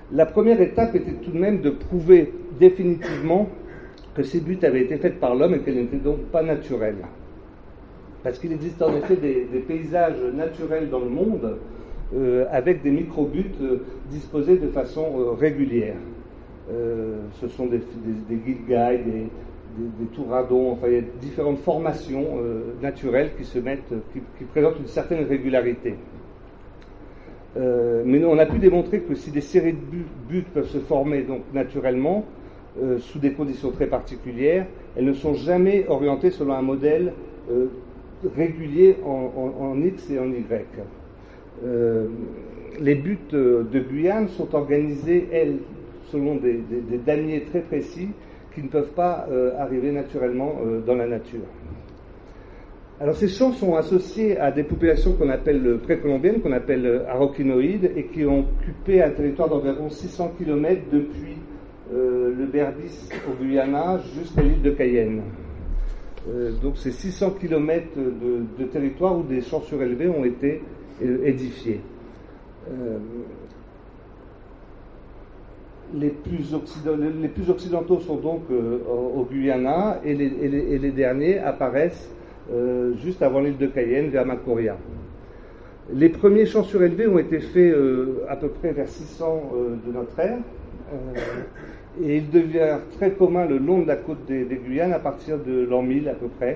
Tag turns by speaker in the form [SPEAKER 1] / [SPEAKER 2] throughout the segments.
[SPEAKER 1] La première étape était tout de même de prouver définitivement que ces buttes avaient été faites par l'homme et qu'elles n'étaient donc pas naturelles. Parce qu'il existe en effet des paysages naturels dans le monde avec des micro-buttes disposés de façon régulière. Ce sont des guilgailles, des touradons, enfin il y a différentes formations naturelles qui présentent une certaine régularité. Mais on a pu démontrer que si des séries de buttes peuvent se former donc naturellement, sous des conditions très particulières, elles ne sont jamais orientées selon un modèle régulier en X et en Y. Les buttes de Guyane sont organisées, elles, selon des damiers très précis qui ne peuvent pas arriver naturellement dans la nature. Alors ces champs sont associés à des populations qu'on appelle précolombiennes, qu'on appelle araucanoïdes, et qui ont occupé un territoire d'environ 600 km depuis le Berbice au Guyana jusqu'à l'île de Cayenne. Donc c'est 600 km de territoire où des champs surélevés ont été édifiés. Les plus occidentaux sont donc au Guyana et les derniers apparaissent juste avant l'île de Cayenne, vers Macoria. Les premiers champs surélevés ont été faits à peu près vers 600 de notre ère, et ils deviennent très communs le long de la côte des Guyanes à partir de l'an 1000 à peu près,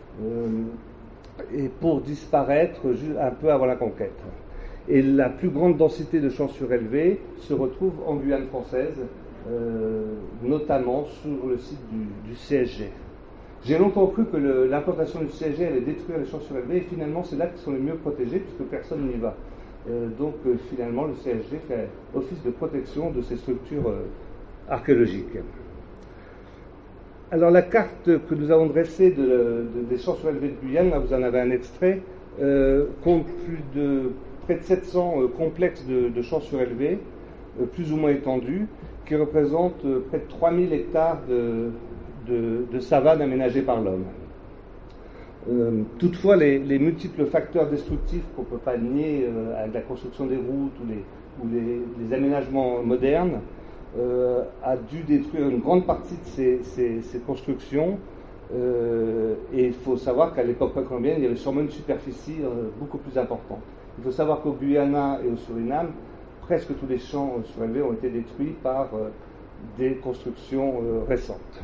[SPEAKER 1] et pour disparaître un peu avant la conquête. Et la plus grande densité de champs surélevés se retrouve en Guyane française, notamment sur le site du CSG. J'ai longtemps cru que l'implantation du CSG allait détruire les champs surélevés, et finalement c'est là qu'ils sont les mieux protégés puisque personne n'y va. Donc finalement le CSG fait office de protection de ces structures archéologiques. Alors la carte que nous avons dressée des champs surélevés de Guyane, là vous en avez un extrait, compte près de 700 complexes de champs surélevés, plus ou moins étendus, qui représentent près de 3000 hectares de savane aménagée par l'homme. Toutefois, les multiples facteurs destructifs qu'on ne peut pas nier avec la construction des routes ou les aménagements modernes a dû détruire une grande partie de ces constructions. Et il faut savoir qu'à l'époque précolombienne, il y avait sûrement une superficie beaucoup plus importante. Il faut savoir qu'au Guyana et au Suriname, presque tous les champs surélevés ont été détruits par des constructions récentes.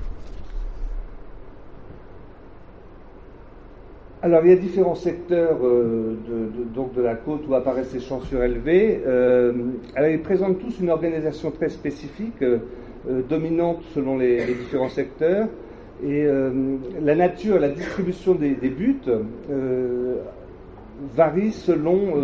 [SPEAKER 1] Alors, il y a différents secteurs donc de la côte où apparaissent ces champs surélevés. Alors, ils présentent tous une organisation très spécifique, dominante selon les différents secteurs. Et la nature, la distribution des buttes varie selon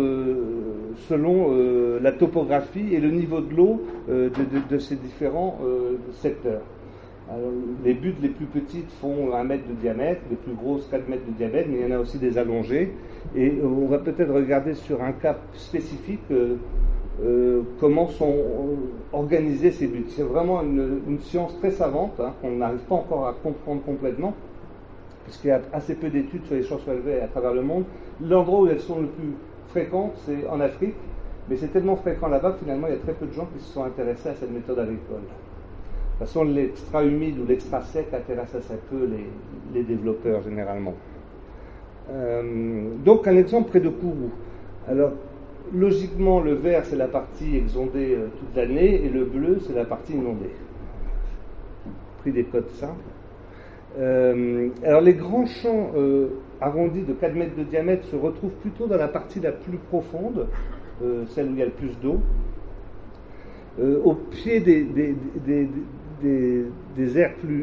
[SPEAKER 1] la topographie et le niveau de l'eau de ces différents secteurs. Alors, les buttes les plus petites font 1 mètre de diamètre, les plus grosses 4 mètres de diamètre, mais il y en a aussi des allongées. Et on va peut-être regarder sur un cas spécifique comment sont organisées ces buttes. C'est vraiment une science très savante, qu'on n'arrive pas encore à comprendre complètement, puisqu'il y a assez peu d'études sur les champs surélevés à travers le monde. L'endroit où elles sont le plus fréquentes, c'est en Afrique, mais c'est tellement fréquent là-bas que finalement il y a très peu de gens qui se sont intéressés à cette méthode agricole. De toute façon, l'extra humide ou l'extra sec intéresse assez peu les développeurs généralement. Donc un exemple près de Kourou. Alors logiquement, le vert c'est la partie exondée toute l'année et le bleu c'est la partie inondée. Pris des codes simples. Alors les grands champs arrondis de 4 mètres de diamètre se retrouvent plutôt dans la partie la plus profonde, celle où il y a le plus d'eau. Au pied des aires plus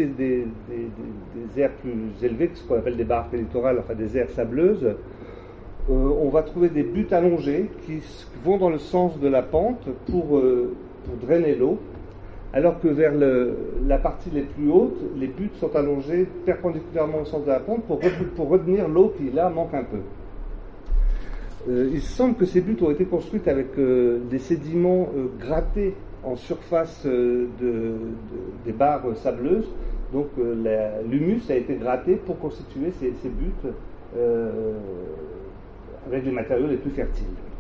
[SPEAKER 1] élevées, ce qu'on appelle des barres littorales, enfin des aires sableuses, on va trouver des buttes allongées qui vont dans le sens de la pente pour drainer l'eau, alors que vers la partie les plus hautes, les buttes sont allongées perpendiculairement au sens de la pente pour retenir l'eau qui là manque un peu. Il semble que ces buttes ont été construites avec des sédiments grattés en surface des barres sableuses. Donc l'humus a été gratté pour constituer ces buttes avec les matériaux les plus fertiles.